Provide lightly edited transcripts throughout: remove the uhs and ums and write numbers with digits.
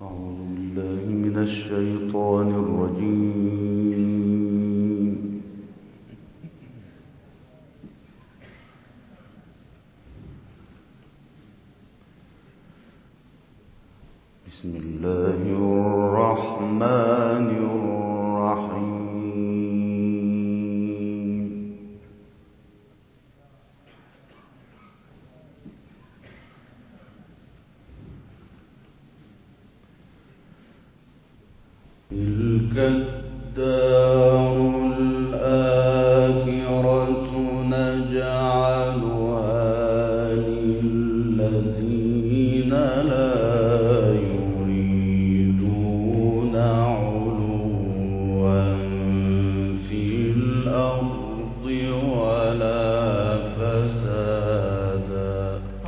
أعوذ بالله من الشيطان الرجيم. بسم الله الرحمن الرحيم. تلك الدار الآخرة نجعلها للذين لا يريدون علوا في الأرض ولا فسادا.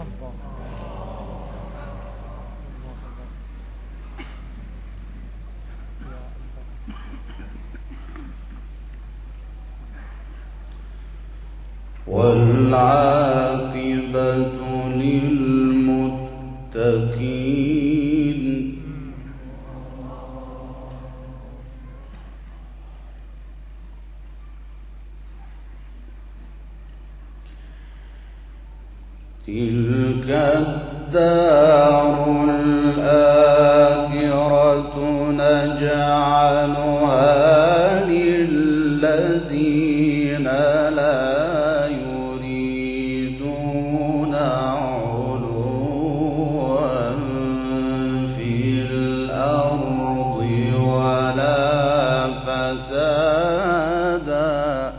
والعاقبة للمتقين. تلك الدار الآخرة نجعلها للذين لا يريدون علوا في الأرض ولا فسادا.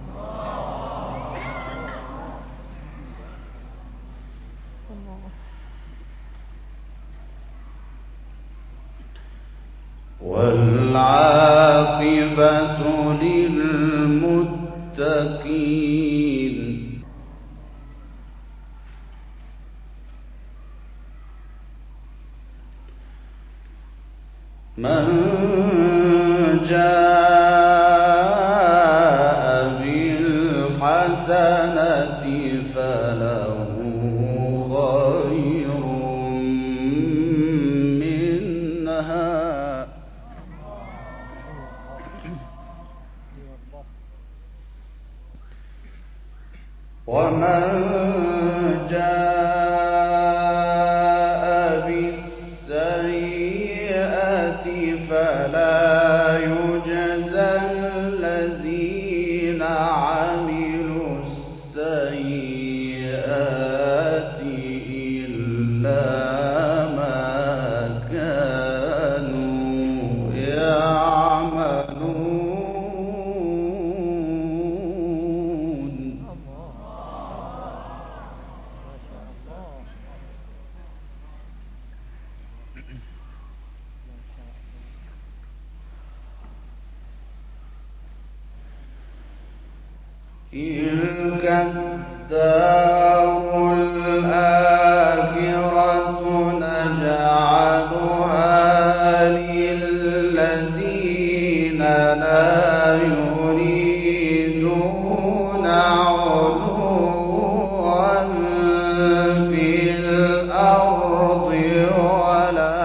والعاقبة للمتقين. من جاء بالحسنة فله خير منها ومن جاء بالسيئة فلا يجزى الذين عملوا السيئات إلا ما كانوا يعملون. تلك الدار الآخرة نجعلها للذين لا يريدون علوا في الأرض ولا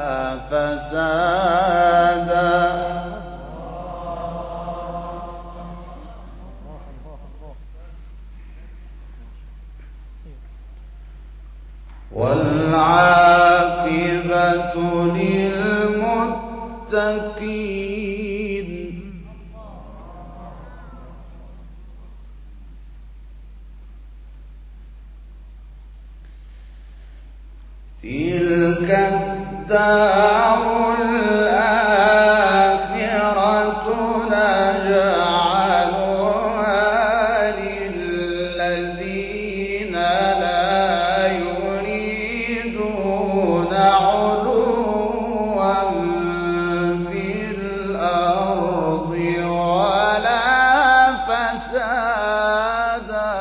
فسادا. والعاقبة للمتقين. تلك الدار الآخرة نجعلها للذين لا يريدون علوا في الأرض ولا فسادا.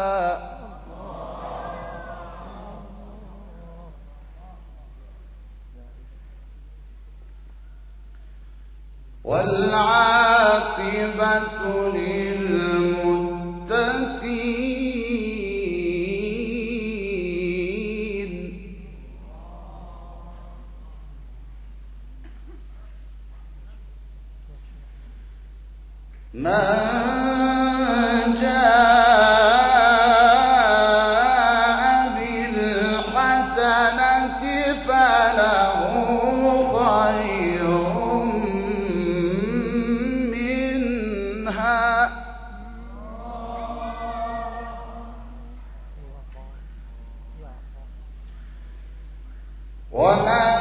والعاقبة للمتقين. من جاء بالحسنة فله خير منها ومن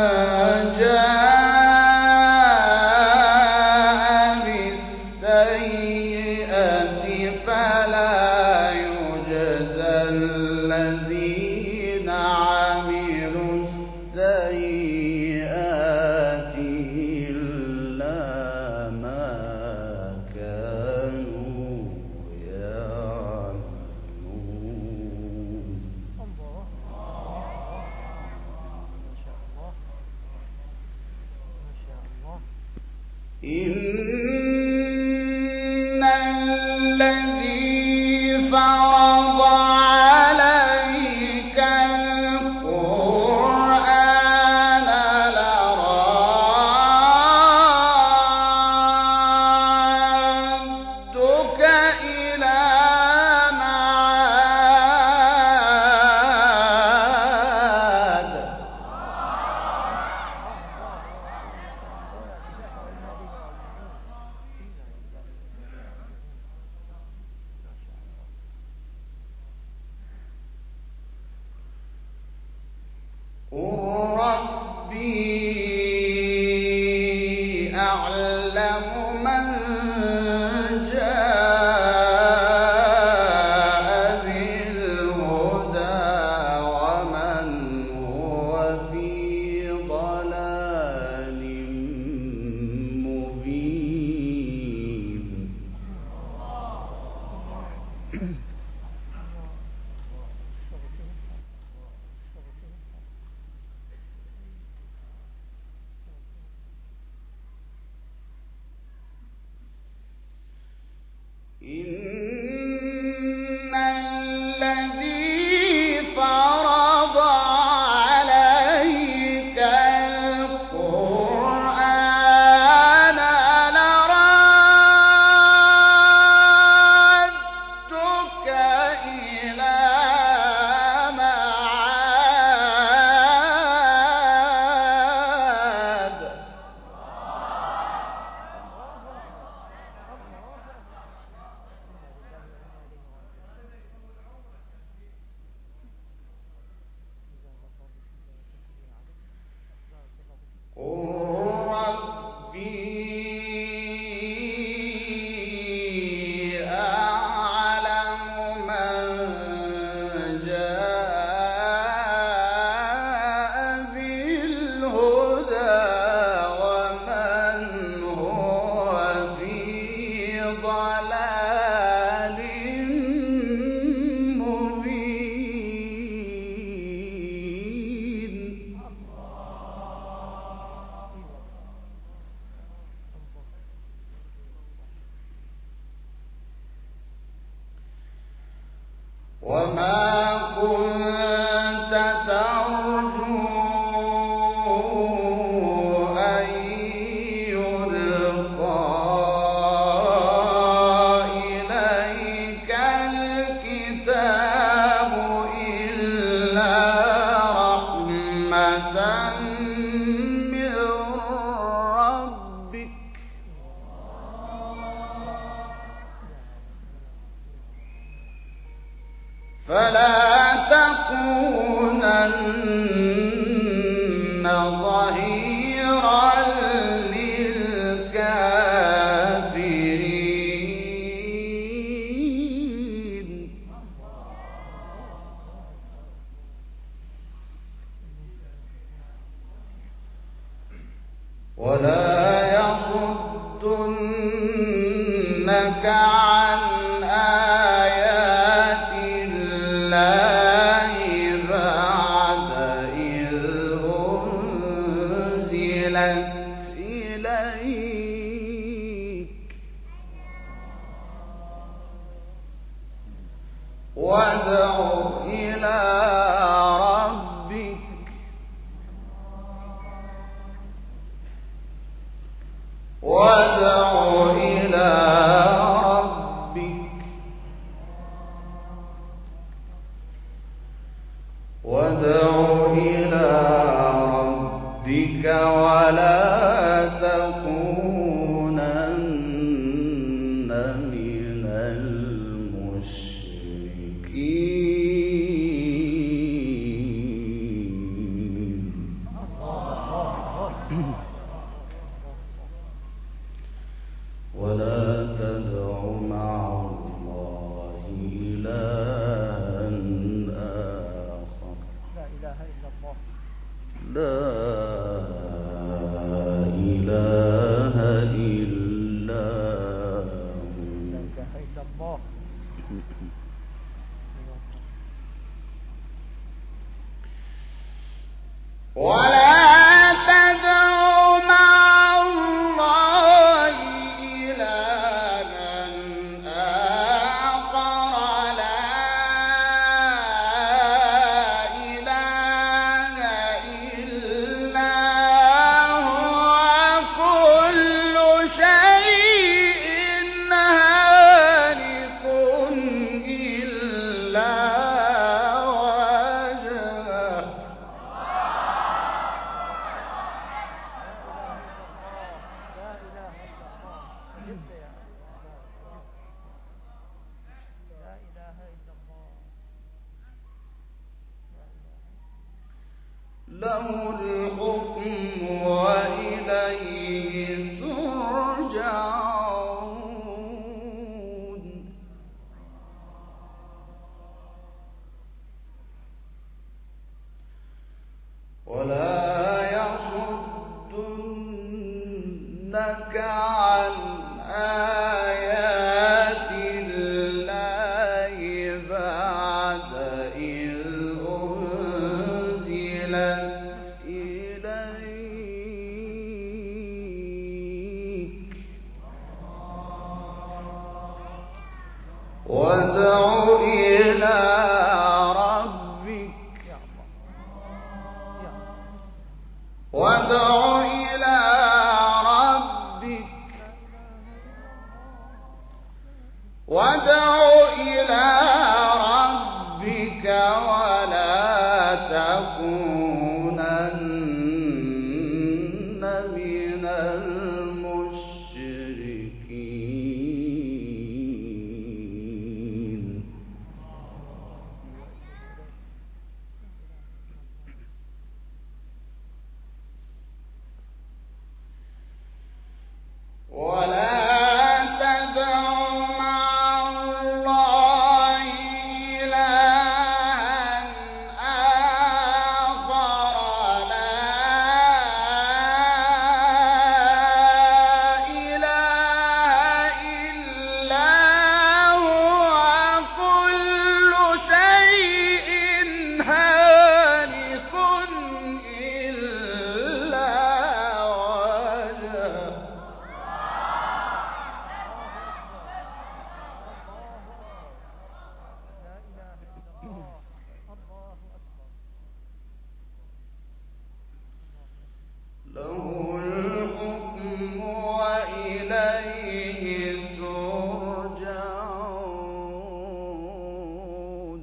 جاء بالسيئة فلا يجزى الذين عملوا السيئات إلا ما كانوا يعملون. إن الذي فرض عليك القرآن لرادك إلى معاد قل ربي أعلم من جاء بالهدى ومن هو في ضلال مبين. إن الذي فرض عليك القرآن لرادك إلى معاد قل ربي أعلم من جاء بالهدى ومن هو في ضلال مبين. وما كنت ترجو أن يلقى إليك الكتاب إلا رحمة من ربك فلا تكونن ظهيرا للكافرين. ولا يصدنك عن آيات الله بعد إذ أنزلت إليك وادع إلى ربك وادع إلى إله إلا هو. ولا تدع مع الله إلها آخر لا إله إلا هو كل شيء هالك إلا وجهه. له الحكم وإليه ترجعون. ولا يصدنك عن آيات الله بعد إذ أنزلت إليك. وادع إلى ربك وادع إلى ربك وادع إلى ربك ولا تكونن من المشركين. ولا تدع مع الله إلها آخر لا إله إلا هو كل شيء هالك إلا وجهه. له الحكم وإليه ترجعون.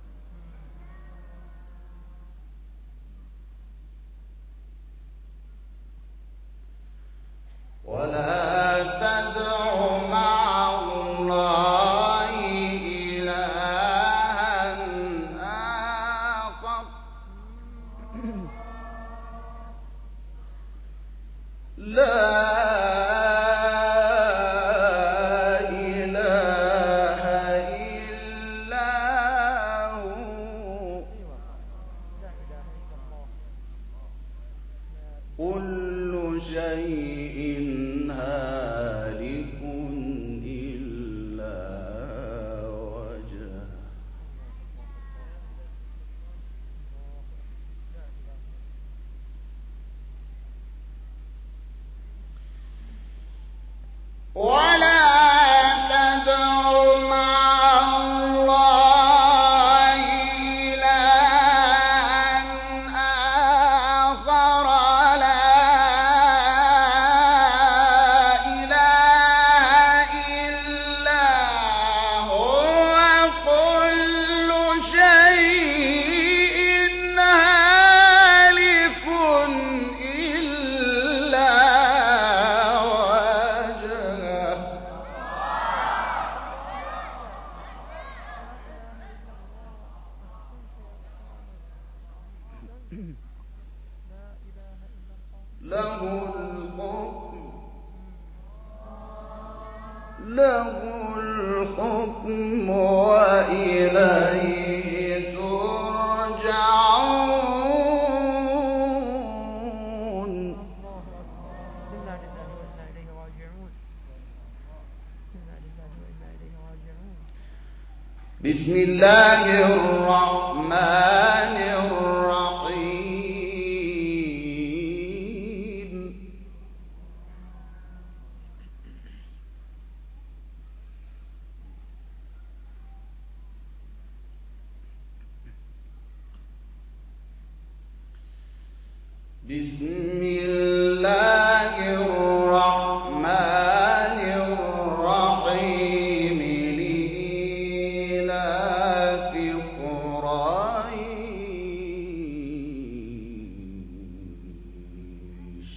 ولا تدع مع الله إلها آخر لا إله إلا هو كل شيء هالك إلا وجهه. ولا تدع مع الله إلها آخر لا إله إلا هو كل شيء هالك إلا وجهه. له الحكم وإليه ترجعون. بسم الله الرحمن الرحيم بسم الله الرحمن الرحيم لإيلاف قريش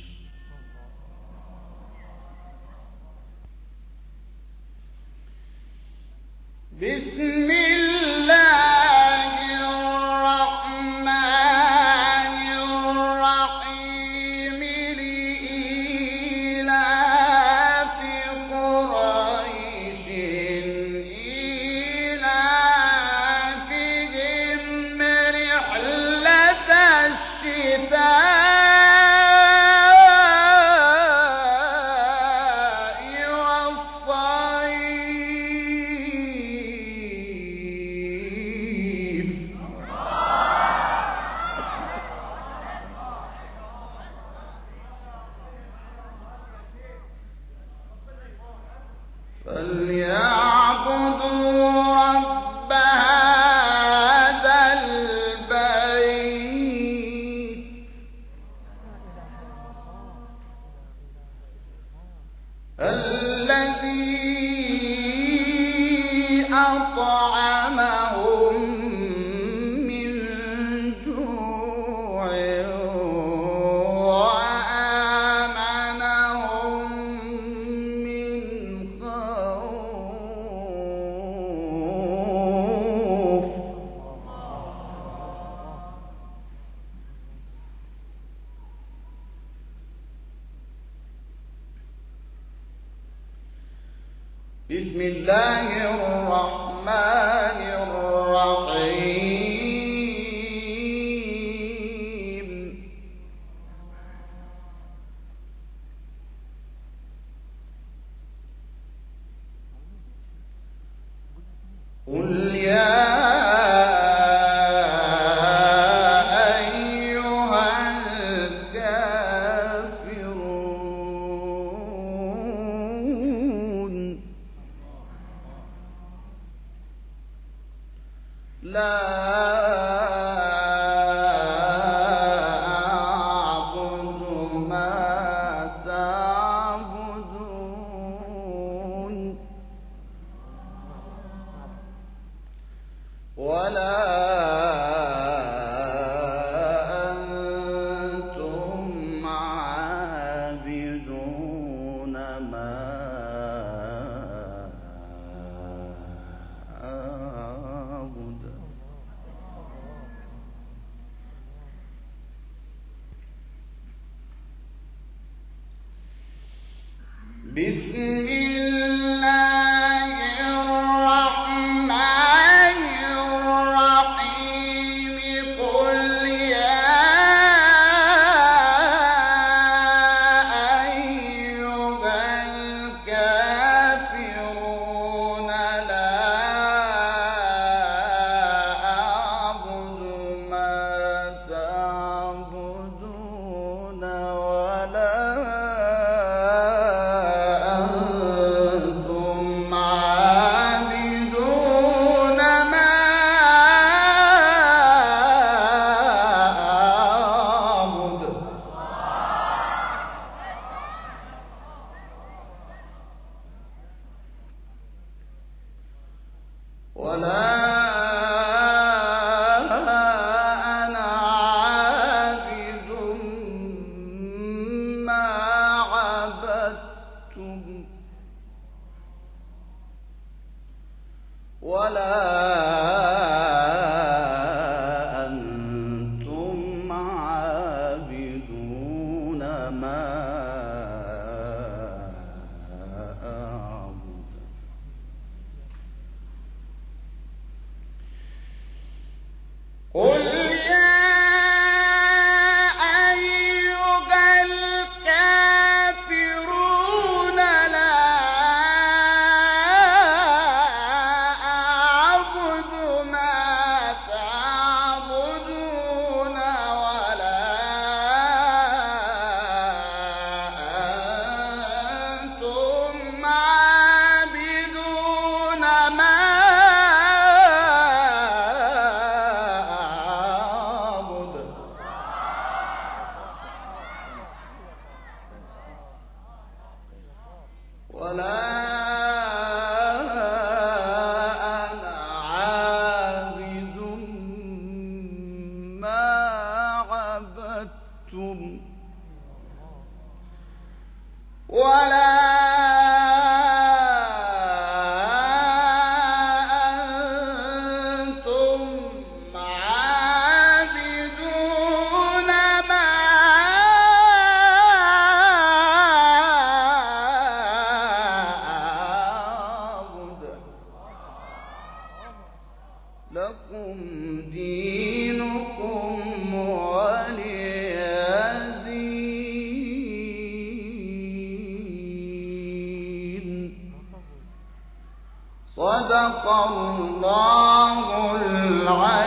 بسم الله الرحمن الرحيم لإيلاف قريش إيلافهم رحلة الشتاء والصيف فليعبدوا رب هذا البيت الذي أطعمهم من جوع وآمنهم من خوف بسم الله الرحمن الرحيم قل يا أيها الكافرون لا أعبد ما تعبدون ولا أنتم عابدون ما أعبد بسم الله الرحمن الرحيم قل يا أيها الكافرون لا أعبد ما تعبدون ولا ولا أنا عابد ما عبدتم ولا أنتم عابدون ما أعبد لكم دينكم ولي دين. صدق الله العظيم.